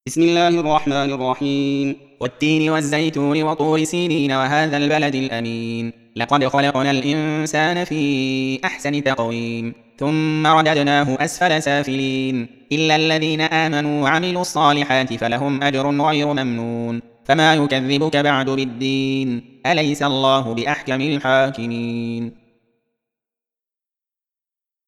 بسم الله الرحمن الرحيم. والتين والزيتون وطور سينين وهذا البلد الأمين. لقد خلقنا الإنسان في أحسن تقويم ثم رددناه أسفل سافلين إلا الذين آمنوا وعملوا الصالحات فلهم أجر غير ممنون. فما يكذبك بعد بالدين؟ أليس الله بأحكم الحاكمين؟